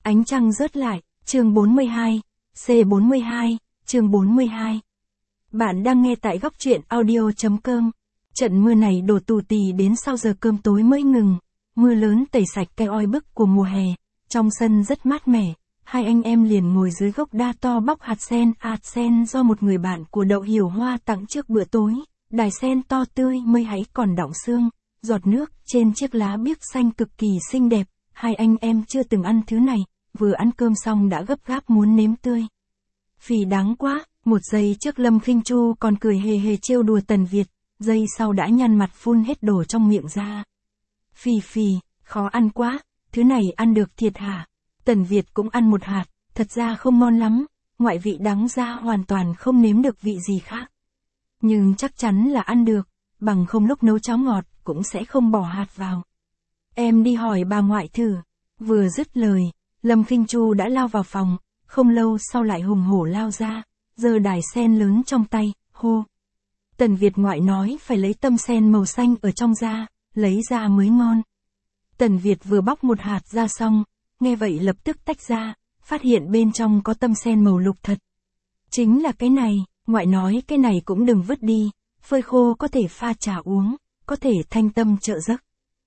Ánh trăng rớt lại, chương 42, C42, chương 42. Bạn đang nghe tại góc truyện audio.com. Trận mưa này đổ tù tì đến sau giờ cơm tối mới ngừng. Mưa lớn tẩy sạch cái oi bức của mùa hè. Trong sân rất mát mẻ. Hai anh em liền ngồi dưới gốc đa to bóc hạt sen do một người bạn của Đậu Hiểu Hoa tặng trước bữa tối. Đài sen to tươi mới hãy còn đọng xương. Giọt nước trên chiếc lá biếc xanh cực kỳ xinh đẹp. Hai anh em chưa từng ăn thứ này, vừa ăn cơm xong đã gấp gáp muốn nếm tươi. Phì đáng quá, một giây trước Lâm Khinh Chu còn cười hề hề trêu đùa Tần Việt, giây sau đã nhăn mặt phun hết đồ trong miệng ra. Phì, khó ăn quá, thứ này ăn được thiệt hả? Tần Việt cũng ăn một hạt, thật ra không ngon lắm, ngoại vị đắng ra hoàn toàn không nếm được vị gì khác. Nhưng chắc chắn là ăn được, bằng không lúc nấu cháo ngọt cũng sẽ không bỏ hạt vào. Em đi hỏi bà ngoại thử. Vừa dứt lời, Lâm Khinh Chu đã lao vào phòng, không lâu sau lại hùng hổ lao ra, giơ đài sen lớn trong tay, hô. Tần Việt ngoại nói phải lấy tâm sen màu xanh ở trong ra, lấy ra mới ngon. Tần Việt vừa bóc một hạt ra xong, nghe vậy lập tức tách ra, phát hiện bên trong có tâm sen màu lục thật. Chính là cái này, ngoại nói cái này cũng đừng vứt đi, phơi khô có thể pha trà uống, có thể thanh tâm trợ giấc.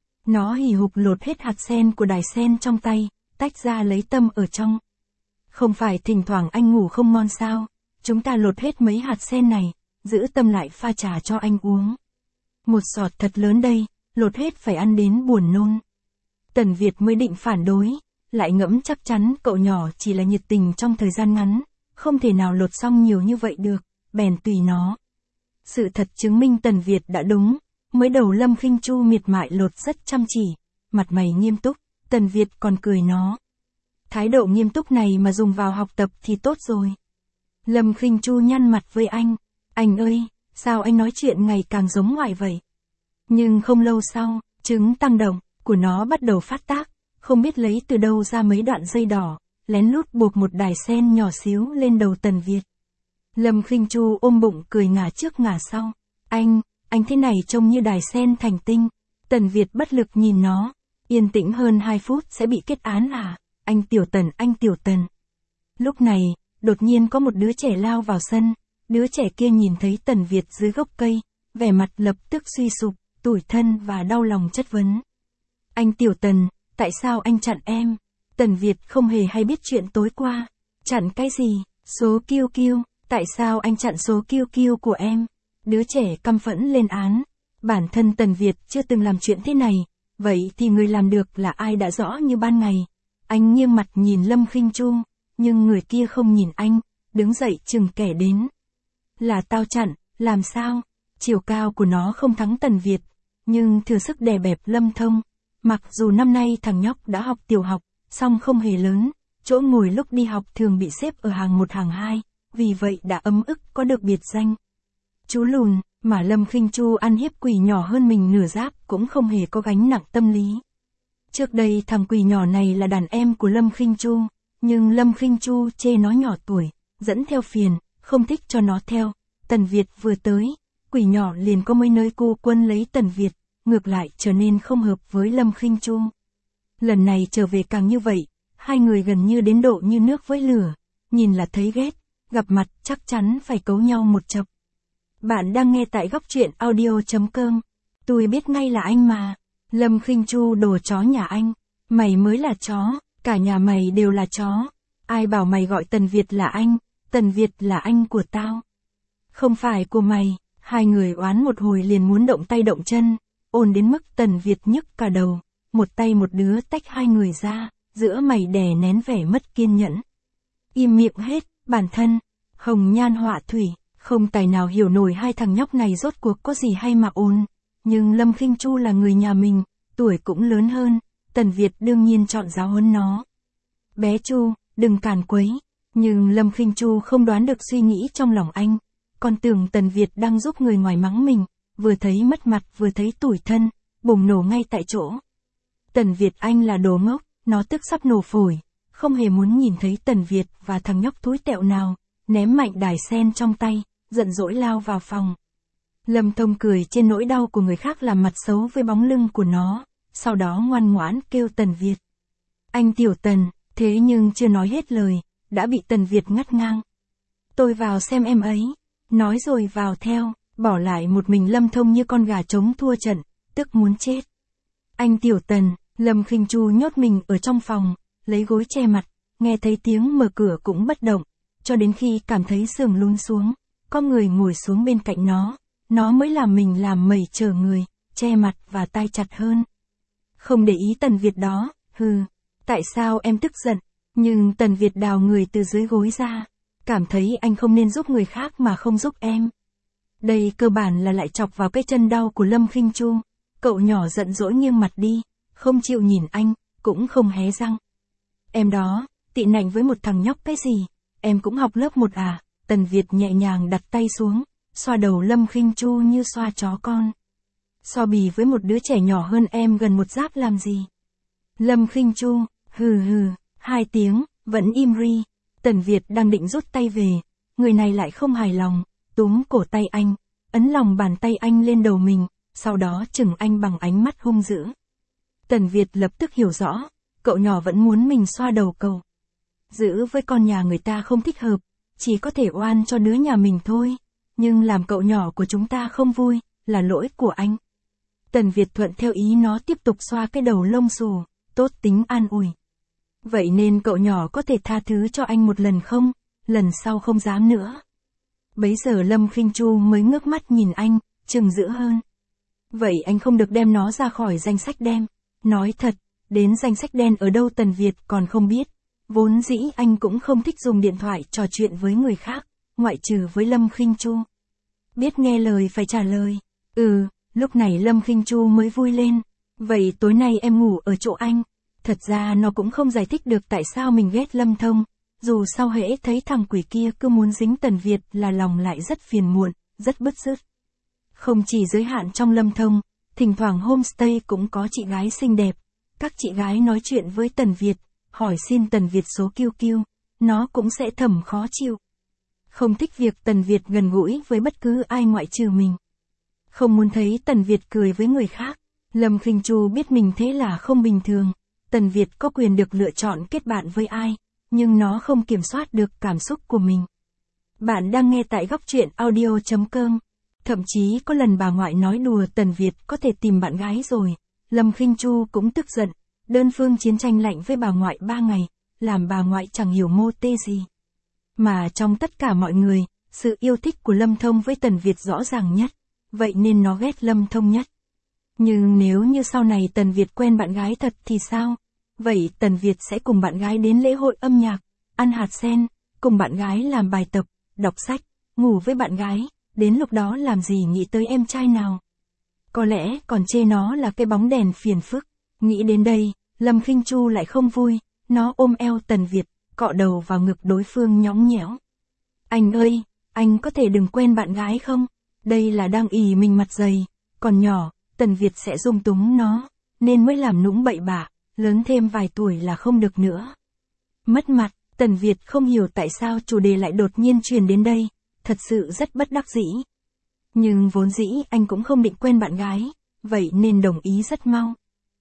Nó hì hục lột hết hạt sen của đài sen trong tay, tách ra lấy tâm ở trong. Không phải thỉnh thoảng anh ngủ không ngon sao, chúng ta lột hết mấy hạt sen này, giữ tâm lại pha trà cho anh uống. Một sọt thật lớn đây, lột hết phải ăn đến buồn nôn. Tần Việt mới định phản đối, lại ngẫm chắc chắn cậu nhỏ chỉ là nhiệt tình trong thời gian ngắn, không thể nào lột xong nhiều như vậy được, bèn tùy nó. Sự thật chứng minh Tần Việt đã đúng. Mới đầu Lâm Khinh Chu miệt mại lột rất chăm chỉ, mặt mày nghiêm túc, Tần Việt còn cười nó. Thái độ nghiêm túc này mà dùng vào học tập thì tốt rồi. Lâm Khinh Chu nhăn mặt với anh ơi, sao anh nói chuyện ngày càng giống ngoại vậy? Nhưng không lâu sau, trứng tăng động của nó bắt đầu phát tác, không biết lấy từ đâu ra mấy đoạn dây đỏ, lén lút buộc một đài sen nhỏ xíu lên đầu Tần Việt. Lâm Khinh Chu ôm bụng cười ngả trước ngả sau, anh thế này trông như đài sen thành tinh. Tần Việt bất lực nhìn nó, yên tĩnh hơn 2 phút sẽ bị kết án à, anh Tiểu Tần. Lúc này, đột nhiên có một đứa trẻ lao vào sân, đứa trẻ kia nhìn thấy Tần Việt dưới gốc cây, vẻ mặt lập tức suy sụp, tủi thân và đau lòng chất vấn. Anh Tiểu Tần, tại sao anh chặn em? Tần Việt không hề hay biết chuyện tối qua. Chặn cái gì? Số kiêu, tại sao anh chặn số kiêu của em? Đứa trẻ căm phẫn lên án, bản thân Tần Việt chưa từng làm chuyện thế này, vậy thì người làm được là ai đã rõ như ban ngày. Anh nghiêng mặt nhìn Lâm Khinh Chu, nhưng người kia không nhìn anh, đứng dậy chừng kẻ đến. Là tao chặn, làm sao? Chiều cao của nó không thắng Tần Việt, nhưng thừa sức đè bẹp Lâm Thông. Mặc dù năm nay thằng nhóc đã học tiểu học, song không hề lớn, chỗ ngồi lúc đi học thường bị xếp ở hàng 1 hàng 2, vì vậy đã ấm ức có được biệt danh chú lùn, mà Lâm Khinh Chu ăn hiếp quỷ nhỏ hơn mình nửa giáp cũng không hề có gánh nặng tâm lý. Trước đây thằng quỷ nhỏ này là đàn em của Lâm Khinh Chu, nhưng Lâm Khinh Chu chê nó nhỏ tuổi, dẫn theo phiền, không thích cho nó theo. Tần Việt vừa tới, quỷ nhỏ liền có mấy nơi cô quân lấy Tần Việt, ngược lại trở nên không hợp với Lâm Khinh Chu. Lần này trở về càng như vậy, hai người gần như đến độ như nước với lửa, nhìn là thấy ghét, gặp mặt chắc chắn phải cấu nhau một chập. Bạn đang nghe tại góc truyện audio.com. Tôi biết ngay là anh mà. Lâm Khinh Chu đồ chó nhà anh. Mày mới là chó, cả nhà mày đều là chó. Ai bảo mày gọi Tần Việt là anh? Tần Việt là anh của tao. Không phải của mày. Hai người oán một hồi liền muốn động tay động chân, ồn đến mức Tần Việt nhức cả đầu. Một tay một đứa tách hai người ra, giữa mày đè nén vẻ mất kiên nhẫn. Im miệng hết, bản thân, hồng nhan họa thủy. Không tài nào hiểu nổi hai thằng nhóc này rốt cuộc có gì hay mà ồn. Nhưng Lâm Khinh Chu là người nhà mình, tuổi cũng lớn hơn, Tần Việt đương nhiên chọn giáo huấn nó. Bé Chu, đừng càn quấy. Nhưng Lâm Khinh Chu không đoán được suy nghĩ trong lòng anh, còn tưởng Tần Việt đang giúp người ngoài mắng mình, vừa thấy mất mặt vừa thấy tủi thân, bùng nổ ngay tại chỗ. Tần Việt anh là đồ ngốc, nó tức sắp nổ phổi, không hề muốn nhìn thấy Tần Việt và thằng nhóc thúi tẹo nào, ném mạnh đài sen trong tay, giận dỗi lao vào phòng. Lâm Thông cười trên nỗi đau của người khác làm mặt xấu với bóng lưng của nó, sau đó ngoan ngoãn kêu Tần Việt. Anh Tiểu Tần, Thế nhưng chưa nói hết lời, đã bị Tần Việt ngắt ngang. Tôi vào xem em ấy. Nói rồi vào theo, bỏ lại một mình Lâm Thông như con gà trống thua trận, tức muốn chết. Anh Tiểu Tần, Lâm Khinh Chu nhốt mình ở trong phòng, lấy gối che mặt, nghe thấy tiếng mở cửa cũng bất động, cho đến khi cảm thấy sườn lún xuống, có người ngồi xuống bên cạnh nó mới làm mình làm mẩy chờ người, che mặt và tay chặt hơn. Không để ý Tần Việt đó, tại sao em tức giận? Nhưng Tần Việt đào người từ dưới gối ra, cảm thấy anh không nên giúp người khác mà không giúp em. Đây cơ bản là lại chọc vào cái chân đau của Lâm Khinh Chu. Cậu nhỏ giận dỗi nghiêng mặt đi, không chịu nhìn anh, cũng không hé răng. Em đó, tị nạnh với một thằng nhóc cái gì, em cũng học lớp 1 à? Tần Việt nhẹ nhàng đặt tay xuống, xoa đầu Lâm Khinh Chu như xoa chó con. So bì với một đứa trẻ nhỏ hơn em gần một giáp làm gì? Lâm Khinh Chu, hừ, 2 tiếng, vẫn im ri. Tần Việt đang định rút tay về, người này lại không hài lòng, túm cổ tay anh, ấn lòng bàn tay anh lên đầu mình, sau đó chừng anh bằng ánh mắt hung dữ. Tần Việt lập tức hiểu rõ, cậu nhỏ vẫn muốn mình xoa đầu cậu. Giữ với con nhà người ta không thích hợp, chỉ có thể oan cho đứa nhà mình thôi, nhưng làm cậu nhỏ của chúng ta không vui, là lỗi của anh. Tần Việt thuận theo ý nó tiếp tục xoa cái đầu lông xù, tốt tính an ủi. Vậy nên cậu nhỏ có thể tha thứ cho anh một lần không, lần sau không dám nữa. Bấy giờ Lâm Khinh Chu mới ngước mắt nhìn anh, trừng dữ hơn. Vậy anh không được đem nó ra khỏi danh sách đen. Nói thật, đến danh sách đen ở đâu Tần Việt còn không biết. Vốn dĩ anh cũng không thích dùng điện thoại trò chuyện với người khác, ngoại trừ với Lâm Khinh Chu. Biết nghe lời phải trả lời. Lúc này Lâm Khinh Chu mới vui lên. Vậy tối nay em ngủ ở chỗ anh. Thật ra nó cũng không giải thích được tại sao mình ghét Lâm Thông. Dù sau hễ thấy thằng quỷ kia cứ muốn dính Tần Việt là lòng lại rất phiền muộn, rất bứt rứt. Không chỉ giới hạn trong Lâm Thông, thỉnh thoảng homestay cũng có chị gái xinh đẹp. Các chị gái nói chuyện với Tần Việt, hỏi xin Tần Việt số QQ, nó cũng sẽ thầm khó chịu. Không thích việc Tần Việt gần gũi với bất cứ ai ngoại trừ mình. Không muốn thấy Tần Việt cười với người khác. Lâm Khinh Chu biết mình thế là không bình thường. Tần Việt có quyền được lựa chọn kết bạn với ai, nhưng nó không kiểm soát được cảm xúc của mình. Bạn đang nghe tại góc truyện audio.com. Thậm chí có lần bà ngoại nói đùa Tần Việt có thể tìm bạn gái rồi. Lâm Khinh Chu cũng tức giận, đơn phương chiến tranh lạnh với bà ngoại 3 ngày, làm bà ngoại chẳng hiểu mô tê gì. Mà trong tất cả mọi người, sự yêu thích của Lâm Thông với Tần Việt rõ ràng nhất, vậy nên nó ghét Lâm Thông nhất. Nhưng nếu như sau này Tần Việt quen bạn gái thật thì sao? Vậy Tần Việt sẽ cùng bạn gái đến lễ hội âm nhạc, ăn hạt sen, cùng bạn gái làm bài tập, đọc sách, ngủ với bạn gái, đến lúc đó làm gì nghĩ tới em trai nào? Có lẽ còn chê nó là cái bóng đèn phiền phức. Nghĩ đến đây, Lâm Khinh Chu lại không vui, nó ôm eo Tần Việt, cọ đầu vào ngực đối phương nhõng nhẽo. Anh ơi, anh có thể đừng quen bạn gái không? Đây là đang ì mình mặt dày, còn nhỏ, Tần Việt sẽ dung túng nó, nên mới làm nũng bậy bạ, lớn thêm vài tuổi là không được nữa. Mất mặt, Tần Việt không hiểu tại sao chủ đề lại đột nhiên truyền đến đây, thật sự rất bất đắc dĩ. Nhưng vốn dĩ anh cũng không định quen bạn gái, vậy nên đồng ý rất mau.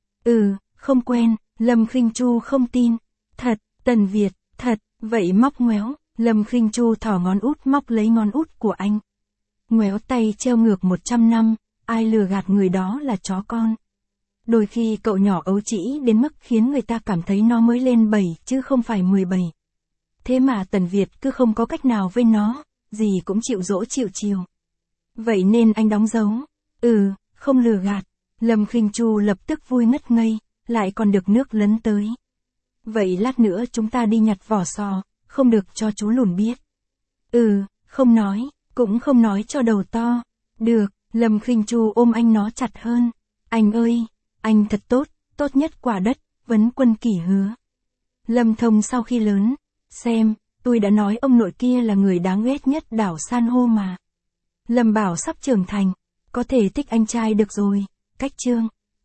Không quen, Lâm Khinh Chu không tin. Thật, Tần Việt, thật, vậy móc ngoéo, Lâm Khinh Chu thỏ ngón út móc lấy ngón út của anh. Ngoéo tay treo ngược 100 năm, ai lừa gạt người đó là chó con. Đôi khi cậu nhỏ ấu trĩ đến mức khiến người ta cảm thấy nó mới lên 7 chứ không phải 17. Thế mà Tần Việt cứ không có cách nào với nó, gì cũng chịu dỗ chịu chiều. Vậy nên anh đóng dấu. Không lừa gạt. Lâm Khinh Chu lập tức vui ngất ngây, lại còn được nước lấn tới. Vậy lát nữa chúng ta đi nhặt vỏ sò, không được cho chú Lùn biết. Không nói, cũng không nói cho đầu to. Được, Lâm Khinh Chu ôm anh nó chặt hơn. Anh ơi, anh thật tốt, tốt nhất quả đất, Vấn Quân Kỷ hứa. Lâm Thông sau khi lớn, xem, tôi đã nói ông nội kia là người đáng ghét nhất đảo san hô mà. Lâm Bảo sắp trưởng thành, có thể thích anh trai được rồi, cách chương.